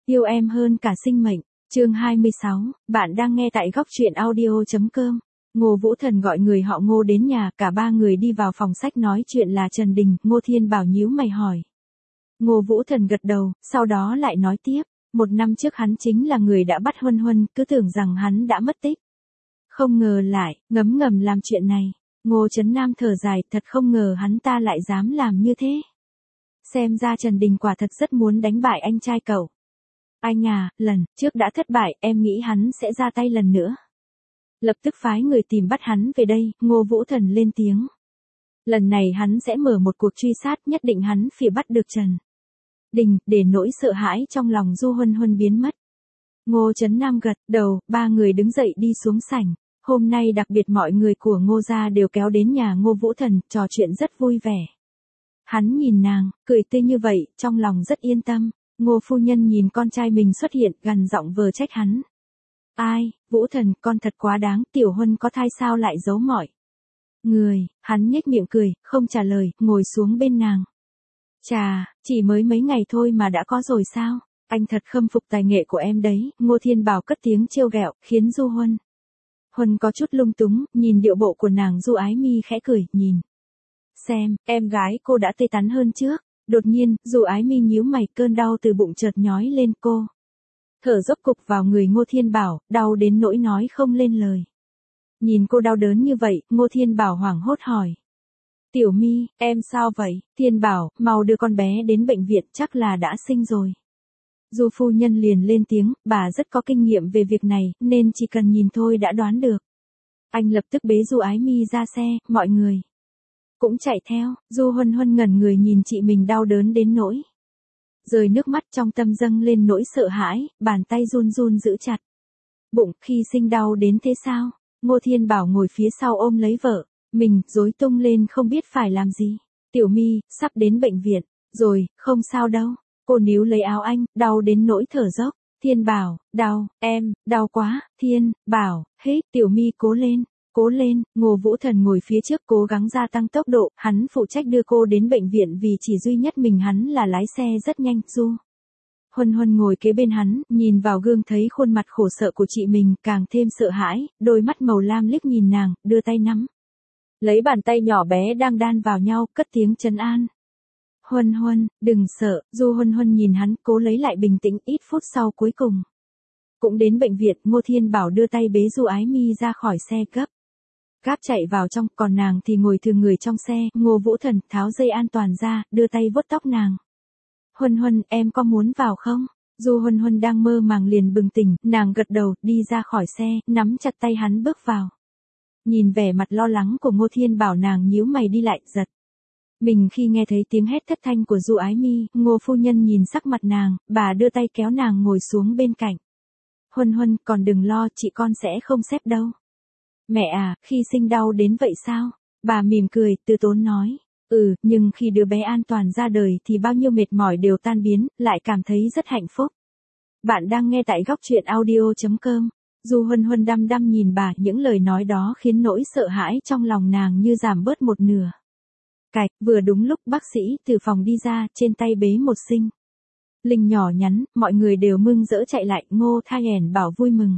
Yêu em hơn cả sinh mệnh. Chương 26, bạn đang nghe tại góc truyện audio.com. Ngô Vũ Thần gọi người họ Ngô đến nhà, cả ba người đi vào phòng sách nói chuyện là Trần Đình. Ngô Thiên Bảo nhíu mày hỏi. Ngô Vũ Thần gật đầu, sau đó lại nói tiếp. 1 năm trước hắn chính là người đã bắt Huân Huân, cứ tưởng rằng hắn đã mất tích. Không ngờ lại, ngấm ngầm làm chuyện này. Ngô Trấn Nam thở dài, thật không ngờ hắn ta lại dám làm như thế. Xem ra Trần Đình quả thật rất muốn đánh bại anh trai cậu. Anh à, lần trước đã thất bại, em nghĩ hắn sẽ ra tay lần nữa. Lập tức phái người tìm bắt hắn về đây. Ngô Vũ Thần lên tiếng. Lần này hắn sẽ mở một cuộc truy sát, nhất định hắn phải bắt được Trần Đình, để nỗi sợ hãi trong lòng Du Huân Huân biến mất. Ngô Trấn Nam gật đầu, ba người đứng dậy đi xuống sảnh. Hôm nay đặc biệt mọi người của Ngô gia đều kéo đến nhà Ngô Vũ Thần, trò chuyện rất vui vẻ. Hắn nhìn nàng, cười tươi như vậy, trong lòng rất yên tâm. Ngô phu nhân nhìn con trai mình xuất hiện, gằn giọng vờ trách hắn. Ai, Vũ Thần, con thật quá đáng, Tiểu Huân có thai sao lại giấu mọi người. Hắn nhếch miệng cười, không trả lời, ngồi xuống bên nàng. Chà, chỉ mới mấy ngày thôi mà đã có rồi sao? Anh thật khâm phục tài nghệ của em đấy. Ngô Thiên Bảo cất tiếng trêu ghẹo, khiến Du Huân có chút lung túng, nhìn điệu bộ của nàng. Du Ái Mi khẽ cười, nhìn xem, em gái cô đã tê tắn hơn trước. Đột nhiên, Du Ái Mi nhíu mày, cơn đau từ bụng chợt nhói lên cô. Thở dốc cục vào người Ngô Thiên Bảo, đau đến nỗi nói không lên lời. Nhìn cô đau đớn như vậy, Ngô Thiên Bảo hoảng hốt hỏi. Tiểu Mi, em sao vậy? Thiên Bảo, mau đưa con bé đến bệnh viện, chắc là đã sinh rồi. Du phu nhân liền lên tiếng, bà rất có kinh nghiệm về việc này, nên chỉ cần nhìn thôi đã đoán được. Anh lập tức bế Du Ái Mi ra xe, mọi người cũng chạy theo. Du Huân Huân ngẩn người nhìn chị mình đau đớn đến nỗi rơi nước mắt, trong tâm dâng lên nỗi sợ hãi, bàn tay run run giữ chặt bụng. Khi sinh đau đến thế sao? Ngô Thiên Bảo ngồi phía sau ôm lấy vợ mình, rối tung lên không biết phải làm gì. Tiểu Mi, sắp đến bệnh viện rồi, không sao đâu. Cô níu lấy áo anh, đau đến nỗi thở dốc. Thiên Bảo, đau, em, đau quá. Thiên Bảo, hết. Tiểu Mi cố lên. Cố lên. Ngô Vũ Thần ngồi phía trước cố gắng gia tăng tốc độ, hắn phụ trách đưa cô đến bệnh viện vì chỉ duy nhất mình hắn là lái xe rất nhanh. Du Huân Huân ngồi kế bên hắn, nhìn vào gương thấy khuôn mặt khổ sở của chị mình, càng thêm sợ hãi, đôi mắt màu lam liếc nhìn nàng, đưa tay nắm lấy bàn tay nhỏ bé đang đan vào nhau, cất tiếng trấn an. Huân Huân, đừng sợ. Du Huân Huân nhìn hắn, cố lấy lại bình tĩnh. Ít phút sau cuối cùng cũng đến bệnh viện. Ngô Thiên Bảo đưa tay bế Du Ái Mi ra khỏi xe, gáp chạy vào trong, còn nàng thì ngồi thường người trong xe. Ngô Vũ Thần tháo dây an toàn ra, đưa tay vuốt tóc nàng. Huân Huân, em có muốn vào không? Du Huân Huân đang mơ màng liền bừng tỉnh, nàng gật đầu, đi ra khỏi xe, nắm chặt tay hắn bước vào. Nhìn vẻ mặt lo lắng của Ngô Thiên Bảo, nàng nhíu mày đi lại, giật mình khi nghe thấy tiếng hét thất thanh của Du Ái Mi. Ngô phu nhân nhìn sắc mặt nàng, bà đưa tay kéo nàng ngồi xuống bên cạnh. Huân Huân, còn đừng lo, chị con sẽ không xếp đâu. Mẹ à, khi sinh đau đến vậy sao? Bà mỉm cười, từ tốn nói. Nhưng khi đứa bé an toàn ra đời thì bao nhiêu mệt mỏi đều tan biến, lại cảm thấy rất hạnh phúc. Bạn đang nghe tại góc truyện audio.com. Du Huân Huân đăm đăm nhìn bà, những lời nói đó khiến nỗi sợ hãi trong lòng nàng như giảm bớt một nửa. Cạch, vừa đúng lúc bác sĩ từ phòng đi ra, trên tay bế một sinh linh nhỏ nhắn, mọi người đều mừng rỡ chạy lại. Ngô Thai Hẻn Bảo vui mừng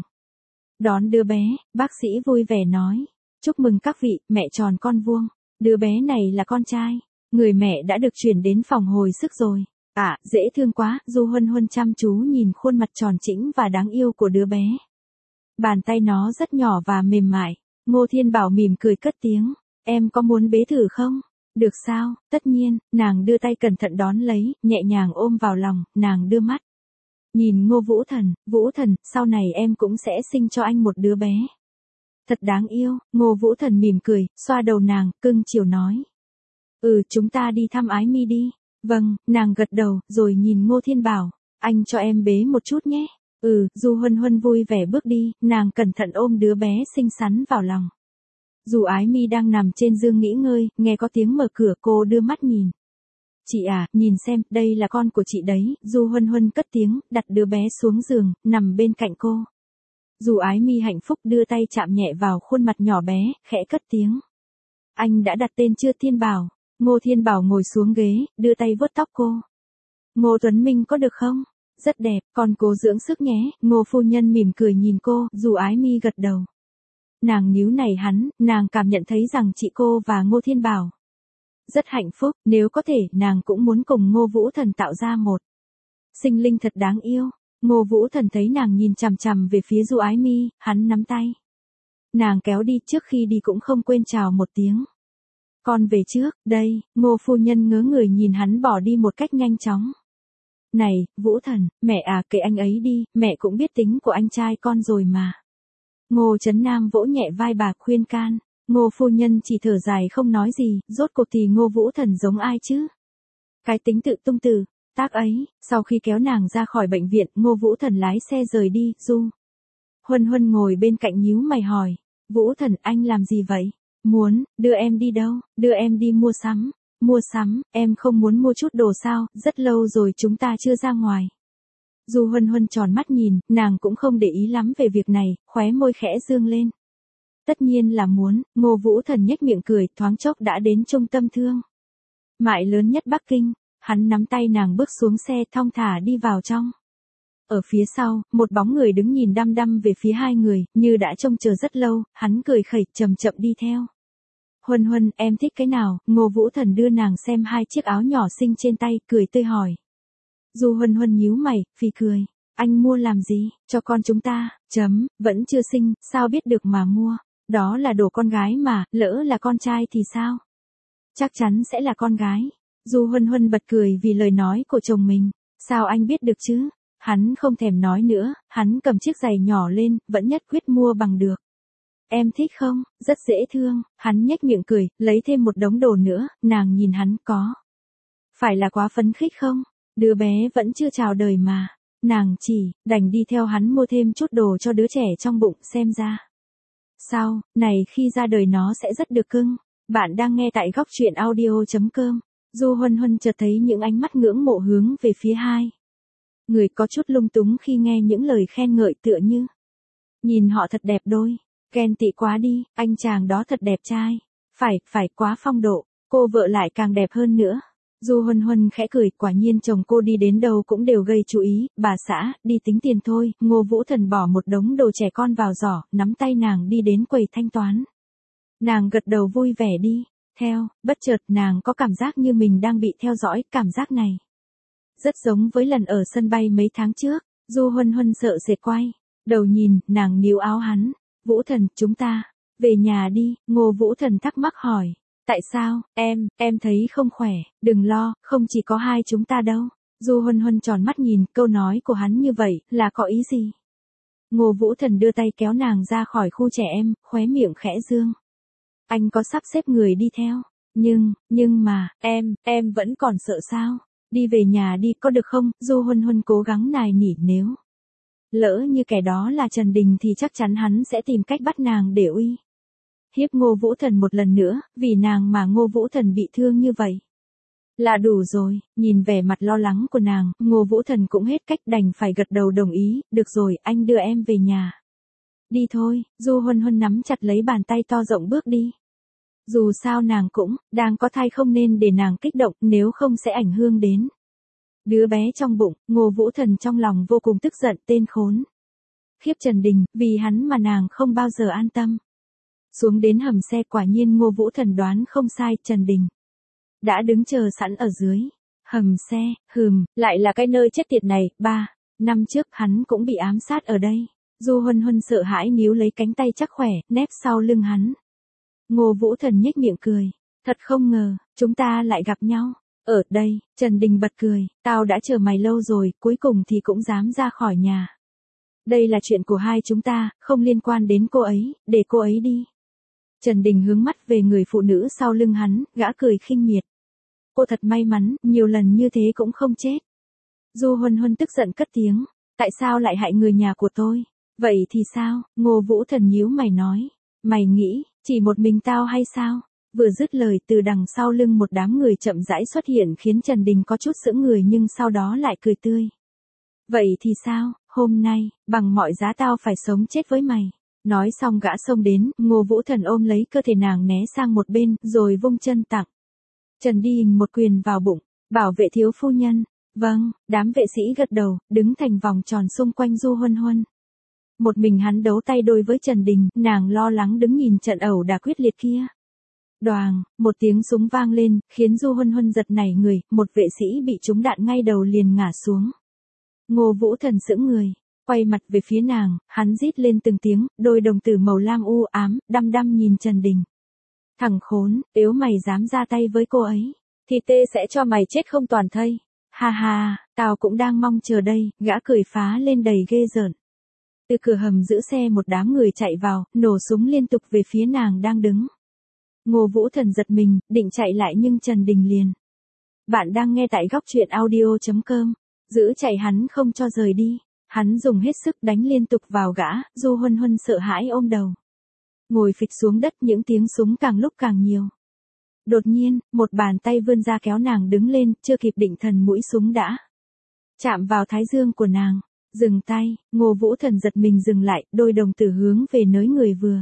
đón đứa bé, bác sĩ vui vẻ nói. Chúc mừng các vị, mẹ tròn con vuông. Đứa bé này là con trai. Người mẹ đã được chuyển đến phòng hồi sức rồi. Dễ thương quá. Du Huân Huân chăm chú nhìn khuôn mặt tròn trĩnh và đáng yêu của đứa bé. Bàn tay nó rất nhỏ và mềm mại. Ngô Thiên Bảo mỉm cười cất tiếng. Em có muốn bế thử không? Được sao? Tất nhiên. Nàng đưa tay cẩn thận đón lấy, nhẹ nhàng ôm vào lòng. Nàng đưa mắt nhìn Ngô Vũ Thần. Vũ Thần, sau này em cũng sẽ sinh cho anh một đứa bé. Thật đáng yêu. Ngô Vũ Thần mỉm cười, xoa đầu nàng, cưng chiều nói. Chúng ta đi thăm Ái Mi đi. Vâng. Nàng gật đầu, rồi nhìn Ngô Thiên Bảo. Anh cho em bế một chút nhé. Du Huân Huân vui vẻ bước đi, nàng cẩn thận ôm đứa bé xinh xắn vào lòng. Du Ái Mi đang nằm trên giường nghỉ ngơi, nghe có tiếng mở cửa, cô đưa mắt nhìn. Chị à, nhìn xem, đây là con của chị đấy. Du Huân Huân cất tiếng, đặt đứa bé xuống giường, nằm bên cạnh cô. Du Ái Mi hạnh phúc đưa tay chạm nhẹ vào khuôn mặt nhỏ bé, khẽ cất tiếng. Anh đã đặt tên chưa Thiên Bảo? Ngô Thiên Bảo ngồi xuống ghế, đưa tay vuốt tóc cô. Ngô Tuấn Minh có được không? Rất đẹp, con cố dưỡng sức nhé, Ngô phu nhân mỉm cười nhìn cô, dù ái mi gật đầu. Nàng níu nảy hắn, nàng cảm nhận thấy rằng chị cô và Ngô Thiên Bảo rất hạnh phúc, nếu có thể, nàng cũng muốn cùng Ngô Vũ Thần tạo ra một sinh linh thật đáng yêu. Ngô Vũ Thần thấy nàng nhìn chằm chằm về phía Du Ái Mi, hắn nắm tay nàng kéo đi, trước khi đi cũng không quên chào một tiếng. Con về trước, đây, Ngô phu nhân ngớ người nhìn hắn bỏ đi một cách nhanh chóng. Này, Vũ Thần, mẹ à, kệ anh ấy đi, mẹ cũng biết tính của anh trai con rồi mà. Ngô Trấn Nam vỗ nhẹ vai bà khuyên can. Ngô phu nhân chỉ thở dài không nói gì, rốt cuộc thì Ngô Vũ Thần giống ai chứ? Cái tính tự tung từ tác ấy. Sau khi kéo nàng ra khỏi bệnh viện, Ngô Vũ Thần lái xe rời đi. Du Huân Huân ngồi bên cạnh nhíu mày hỏi, Vũ Thần, anh làm gì vậy? Muốn, đưa em đi đâu? Đưa em đi mua sắm. Mua sắm, em không muốn mua chút đồ sao, rất lâu rồi chúng ta chưa ra ngoài. Du Huân Huân tròn mắt nhìn, nàng cũng không để ý lắm về việc này, khóe môi khẽ dương lên. Tất nhiên là muốn. Ngô Vũ Thần nhếch miệng cười, thoáng chốc đã đến trung tâm thương mại lớn nhất Bắc Kinh. Hắn nắm tay nàng bước xuống xe, thong thả đi vào trong. Ở phía sau, một bóng người đứng nhìn đăm đăm về phía hai người, như đã trông chờ rất lâu. Hắn cười khẩy, chậm chậm đi theo. Huân Huân, em thích cái nào? Ngô Vũ Thần đưa nàng xem hai chiếc áo nhỏ xinh trên tay, cười tươi hỏi. Du Huân Huân nhíu mày, phì cười. Anh mua làm gì? Cho con chúng ta. Vẫn chưa sinh, sao biết được mà mua? Đó là đồ con gái mà, lỡ là con trai thì sao? Chắc chắn sẽ là con gái. Du Huân Huân bật cười vì lời nói của chồng mình. Sao anh biết được chứ? Hắn không thèm nói nữa, hắn cầm chiếc giày nhỏ lên, vẫn nhất quyết mua bằng được. Em thích không? Rất dễ thương. Hắn nhếch miệng cười, lấy thêm một đống đồ nữa, nàng nhìn hắn, có phải là quá phấn khích không? Đứa bé vẫn chưa chào đời mà. Nàng chỉ đành đi theo hắn mua thêm chút đồ cho đứa trẻ trong bụng, xem ra sau này khi ra đời nó sẽ rất được cưng. Bạn đang nghe tại góc truyện audio.com. Du Huân Huân chợt thấy những ánh mắt ngưỡng mộ hướng về phía hai người, có chút lung túng khi nghe những lời khen ngợi, tựa như nhìn họ thật đẹp đôi. Ghen tị quá đi, anh chàng đó thật đẹp trai. Phải quá phong độ, cô vợ lại càng đẹp hơn nữa. Du Huân Huân khẽ cười, quả nhiên chồng cô đi đến đâu cũng đều gây chú ý. Bà xã, đi tính tiền thôi. Ngô Vũ Thần bỏ một đống đồ trẻ con vào giỏ, nắm tay nàng đi đến quầy thanh toán. Nàng gật đầu vui vẻ đi theo, bất chợt nàng có cảm giác như mình đang bị theo dõi, cảm giác này rất giống với lần ở sân bay mấy tháng trước. Du Huân Huân sợ sệt quay đầu nhìn, nàng níu áo hắn. Vũ Thần, chúng ta về nhà đi. Ngô Vũ Thần thắc mắc hỏi. Tại sao? Em thấy không khỏe. Đừng lo, không chỉ có hai chúng ta đâu. Du Huân Huân tròn mắt nhìn, câu nói của hắn như vậy, là có ý gì? Ngô Vũ Thần đưa tay kéo nàng ra khỏi khu trẻ em, khóe miệng khẽ dương. Anh có sắp xếp người đi theo. Nhưng mà, em vẫn còn sợ sao? Đi về nhà đi, có được không? Du Huân Huân cố gắng nài nỉ, nếu lỡ như kẻ đó là Trần Đình thì chắc chắn hắn sẽ tìm cách bắt nàng để uy hiếp Ngô Vũ Thần một lần nữa, vì nàng mà Ngô Vũ Thần bị thương như vậy là đủ rồi. Nhìn vẻ mặt lo lắng của nàng, Ngô Vũ Thần cũng hết cách, đành phải gật đầu đồng ý. Được rồi, anh đưa em về nhà. Đi thôi. Du Huân Huân nắm chặt lấy bàn tay to rộng bước đi. Dù sao nàng cũng đang có thai, không nên để nàng kích động, nếu không sẽ ảnh hưởng đến đứa bé trong bụng. Ngô Vũ Thần trong lòng vô cùng tức giận, tên khốn khiếp Trần Đình, vì hắn mà nàng không bao giờ an tâm. Xuống đến hầm xe, quả nhiên Ngô Vũ Thần đoán không sai, Trần Đình đã đứng chờ sẵn ở dưới hầm xe. Lại là cái nơi chết tiệt này. 3 năm trước hắn cũng bị ám sát ở đây. Du Huân Huân sợ hãi níu lấy cánh tay chắc khỏe, nép sau lưng hắn. Ngô Vũ Thần nhếch miệng cười. Thật không ngờ, chúng ta lại gặp nhau ở đây. Trần Đình bật cười. Tao đã chờ mày lâu rồi, cuối cùng thì cũng dám ra khỏi nhà. Đây là chuyện của hai chúng ta, không liên quan đến cô ấy, để cô ấy đi. Trần Đình hướng mắt về người phụ nữ sau lưng hắn, gã cười khinh miệt. Cô thật may mắn, nhiều lần như thế cũng không chết. Du Huân Huân tức giận cất tiếng. Tại sao lại hại người nhà của tôi? Vậy thì sao? Ngô Vũ Thần nhíu mày nói. Mày nghĩ, chỉ một mình tao hay sao? Vừa dứt lời, từ đằng sau lưng một đám người chậm rãi xuất hiện, khiến Trần Đình có chút sững người, nhưng sau đó lại cười tươi. Vậy thì sao? Hôm nay, bằng mọi giá tao phải sống chết với mày. Nói xong gã xông đến, Ngô Vũ Thần ôm lấy cơ thể nàng né sang một bên, rồi vung chân tặng Trần Đình một quyền vào bụng. Bảo vệ thiếu phu nhân. Vâng, đám vệ sĩ gật đầu, đứng thành vòng tròn xung quanh Du Huân Huân. Một mình hắn đấu tay đôi với Trần Đình, nàng lo lắng đứng nhìn trận ẩu đả quyết liệt kia. Đoàng, một tiếng súng vang lên, khiến Du Huân Huân giật nảy người, một vệ sĩ bị trúng đạn ngay đầu liền ngã xuống. Ngô Vũ Thần sững người, quay mặt về phía nàng, hắn rít lên từng tiếng, đôi đồng tử màu lam u ám, đăm đăm nhìn Trần Đình. Thằng khốn, nếu mày dám ra tay với cô ấy, thì tê sẽ cho mày chết không toàn thây. Ha ha, tao cũng đang mong chờ đây, gã cười phá lên đầy ghê rợn. Từ cửa hầm giữ xe một đám người chạy vào, nổ súng liên tục về phía nàng đang đứng. Ngô Vũ Thần giật mình, định chạy lại nhưng Trần Đình liền. Bạn đang nghe tại góc truyện audio.com. Giữ chạy hắn không cho rời đi. Hắn dùng hết sức đánh liên tục vào gã, Du Huân Huân sợ hãi ôm đầu. Ngồi phịch xuống đất, những tiếng súng càng lúc càng nhiều. Đột nhiên, một bàn tay vươn ra kéo nàng đứng lên, chưa kịp định thần mũi súng đã chạm vào thái dương của nàng. Dừng tay, Ngô Vũ Thần giật mình dừng lại, đôi đồng tử hướng về nơi người vừa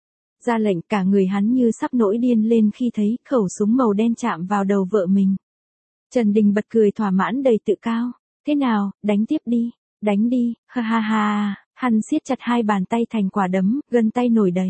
ra lệnh, cả người hắn như sắp nổi điên lên khi thấy khẩu súng màu đen chạm vào đầu vợ mình. Trần Đình bật cười thỏa mãn đầy tự cao. Thế nào, đánh tiếp đi, đánh đi, ha ha ha, hắn siết chặt hai bàn tay thành quả đấm, gân tay nổi đầy.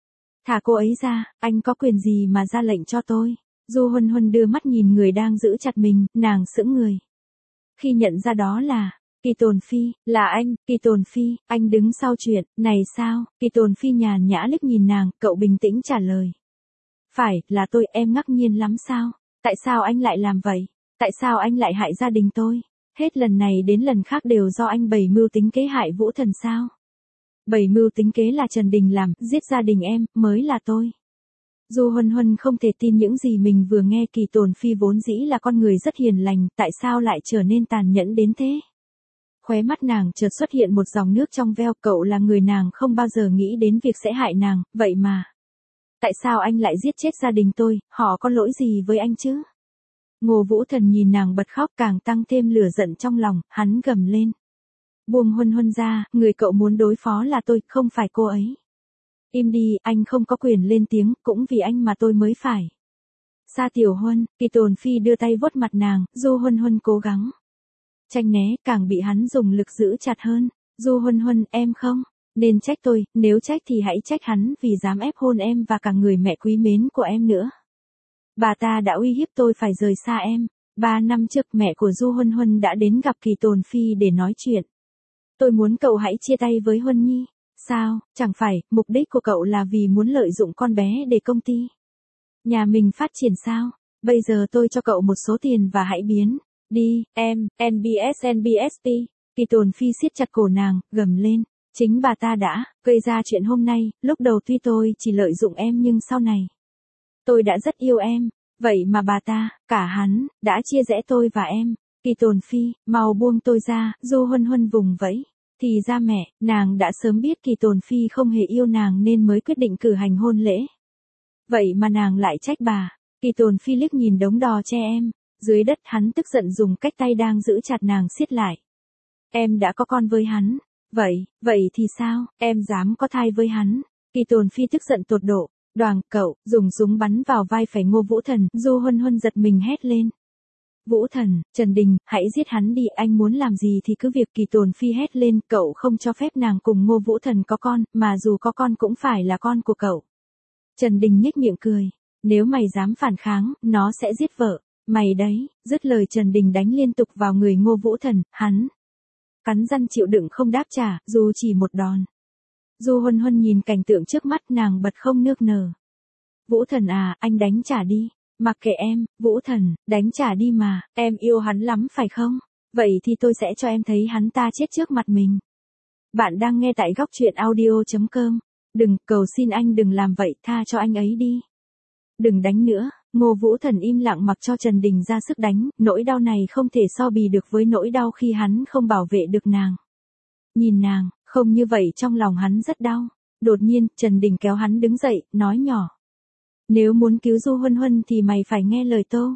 Thả cô ấy ra, anh có quyền gì mà ra lệnh cho tôi? Du Huân Huân đưa mắt nhìn người đang giữ chặt mình, nàng sững người. Khi nhận ra đó là Kỳ Tồn Phi, là anh, Kỳ Tồn Phi, anh đứng sau chuyện, này sao? Kỳ Tồn Phi nhàn nhã liếc nhìn nàng, cậu bình tĩnh trả lời. Phải, là tôi, em ngạc nhiên lắm sao? Tại sao anh lại làm vậy? Tại sao anh lại hại gia đình tôi? Hết lần này đến lần khác đều do anh bày mưu tính kế hại Vũ Thần sao? Bày mưu tính kế là Trần Đình làm, giết gia đình em, mới là tôi. Du Huân Huân không thể tin những gì mình vừa nghe. Kỳ Tồn Phi vốn dĩ là con người rất hiền lành, tại sao lại trở nên tàn nhẫn đến thế? Khóe mắt nàng chợt xuất hiện một dòng nước trong veo, cậu là người nàng không bao giờ nghĩ đến việc sẽ hại nàng, vậy mà. Tại sao anh lại giết chết gia đình tôi, họ có lỗi gì với anh chứ? Ngô Vũ Thần nhìn nàng bật khóc càng tăng thêm lửa giận trong lòng, hắn gầm lên. Buông Huân Huân ra, người cậu muốn đối phó là tôi, không phải cô ấy. Im đi, anh không có quyền lên tiếng, cũng vì anh mà tôi mới phải. Sa Tiểu Huân, Kỳ Tồn Phi đưa tay vuốt mặt nàng, Du Huân Huân cố gắng tranh né, càng bị hắn dùng lực giữ chặt hơn. Du Huân Huân, em không nên trách tôi, nếu trách thì hãy trách hắn vì dám ép hôn em và cả người mẹ quý mến của em nữa. Bà ta đã uy hiếp tôi phải rời xa em. 3 năm trước mẹ của Du Huân Huân đã đến gặp Kỳ Tồn Phi để nói chuyện. Tôi muốn cậu hãy chia tay với Huân Nhi. Sao, chẳng phải, mục đích của cậu là vì muốn lợi dụng con bé để công ty nhà mình phát triển sao? Bây giờ tôi cho cậu một số tiền và hãy biến đi, em, NBSP. Kỳ Tồn Phi siết chặt cổ nàng, gầm lên. Chính bà ta đã gây ra chuyện hôm nay, lúc đầu tuy tôi chỉ lợi dụng em nhưng sau này tôi đã rất yêu em, vậy mà bà ta, cả hắn, đã chia rẽ tôi và em. Kỳ Tồn Phi, mau buông tôi ra. Du Huân Huân vùng vẫy. Thì ra mẹ, nàng đã sớm biết Kỳ Tồn Phi không hề yêu nàng nên mới quyết định cử hành hôn lễ. Vậy mà nàng lại trách bà. Kỳ Tồn Phi liếc nhìn đống đò che em. Dưới đất hắn tức giận dùng cách tay đang giữ chặt nàng siết lại. Em đã có con với hắn. Vậy thì sao, em dám có thai với hắn? Kỳ Tồn Phi tức giận tột độ. Đoàng, cậu, dùng súng bắn vào vai phải Ngô Vũ Thần. Du Huân Huân giật mình hét lên. Vũ Thần, Trần Đình, hãy giết hắn đi, anh muốn làm gì thì cứ việc. Kỳ Tồn Phi hét lên, cậu không cho phép nàng cùng Ngô Vũ Thần có con, mà dù có con cũng phải là con của cậu. Trần Đình nhếch miệng cười. Nếu mày dám phản kháng, nó sẽ giết vợ mày đấy. Dứt lời Trần Đình đánh liên tục vào người Ngô Vũ Thần, hắn cắn răng chịu đựng không đáp trả, dù chỉ một đòn. Du Huân Huân nhìn cảnh tượng trước mắt, nàng bật không nước nở. Vũ Thần à, anh đánh trả đi. Mặc kệ em, Vũ Thần, đánh trả đi mà, em yêu hắn lắm phải không? Vậy thì tôi sẽ cho em thấy hắn ta chết trước mặt mình. Bạn đang nghe tại góc truyện audio.com. Đừng, cầu xin anh đừng làm vậy, tha cho anh ấy đi. Đừng đánh nữa. Ngô Vũ Thần im lặng mặc cho Trần Đình ra sức đánh, nỗi đau này không thể so bì được với nỗi đau khi hắn không bảo vệ được nàng. Nhìn nàng, không như vậy trong lòng hắn rất đau. Đột nhiên, Trần Đình kéo hắn đứng dậy, nói nhỏ. Nếu muốn cứu Du Huân Huân thì mày phải nghe lời tôi.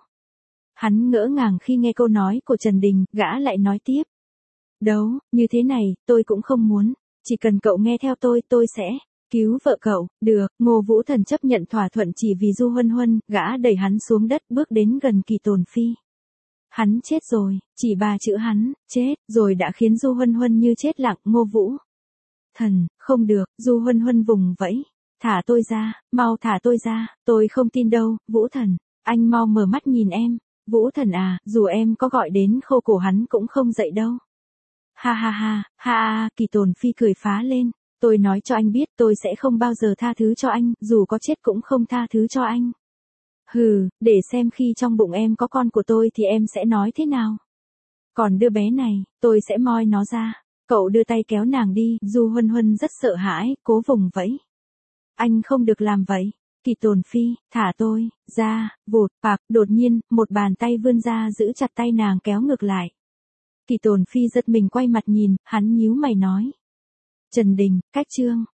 Hắn ngỡ ngàng khi nghe câu nói của Trần Đình, gã lại nói tiếp. Đâu, như thế này, tôi cũng không muốn. Chỉ cần cậu nghe theo tôi sẽ cứu vợ cậu. Được, Ngô Vũ Thần chấp nhận thỏa thuận chỉ vì Du Huân Huân, gã đẩy hắn xuống đất bước đến gần Kỳ Tồn Phi. Hắn chết rồi, chỉ 3 chữ hắn, chết, rồi đã khiến Du Huân Huân như chết lặng. Ngô Vũ Thần, không được, Du Huân Huân vùng vẫy. Thả tôi ra, mau thả tôi ra, tôi không tin đâu. Vũ Thần, anh mau mở mắt nhìn em. Vũ Thần à, dù em có gọi đến khô cổ hắn cũng không dậy đâu. Ha ha ha, ha, Kỳ Tồn Phi cười phá lên. Tôi nói cho anh biết tôi sẽ không bao giờ tha thứ cho anh, dù có chết cũng không tha thứ cho anh. Hừ, để xem khi trong bụng em có con của tôi thì em sẽ nói thế nào. Còn đứa bé này, tôi sẽ moi nó ra. Cậu đưa tay kéo nàng đi. Du Huân Huân rất sợ hãi, cố vùng vẫy. Anh không được làm vậy. Kỳ Tồn Phi, thả tôi ra. Vụt, bạc, đột nhiên, một bàn tay vươn ra giữ chặt tay nàng kéo ngược lại. Kỳ Tồn Phi giật mình quay mặt nhìn, hắn nhíu mày nói. Trần Đình, cách chương.